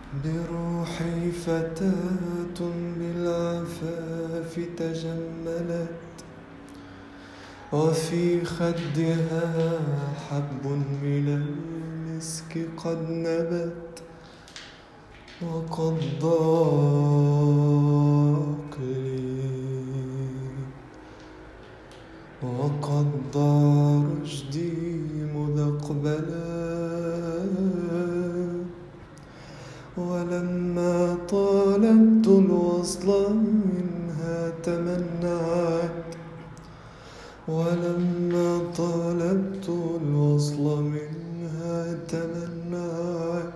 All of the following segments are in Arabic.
بروحي فتاة بالعفاف تجملت، وفي خدها حب من المسك قد نبت، وقد ضاق رشدي مذ أقبلا، ولما طالبت الوصل منها تمنعت، ولما طالبت الوصل منها تمنعت.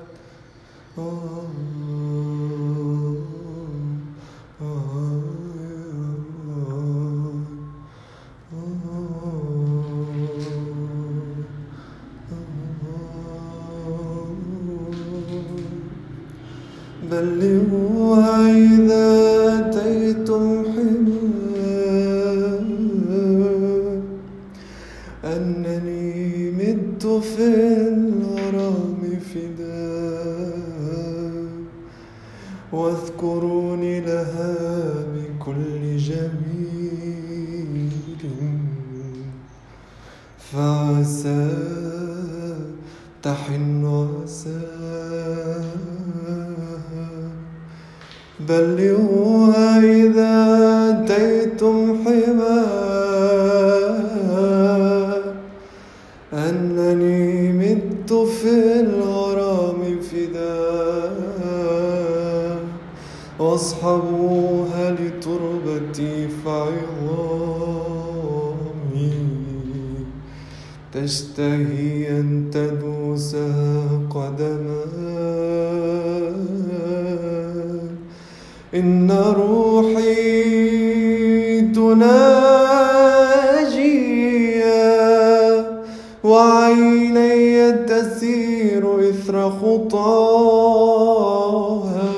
بلغوها إذا أتيتم حماه أنني مت في الغرام فداه، واذكروني لها بكل جميل، فعسى تحن عساها. بلغوها إذا أتيتم حماه أنني مت في الغرام فداه، واصحبوها لتربتي فعظامي تشتهي أن تدوسها قدمان. إن روحي تناجيها، وعيني تسير إثر خطاها،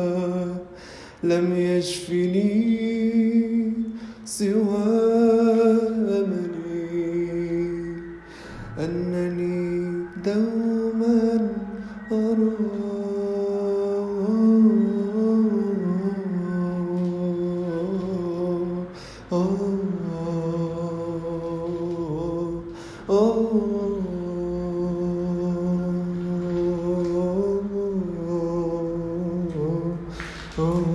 لم يشفني سوى أملي أنني دوما أرى Oh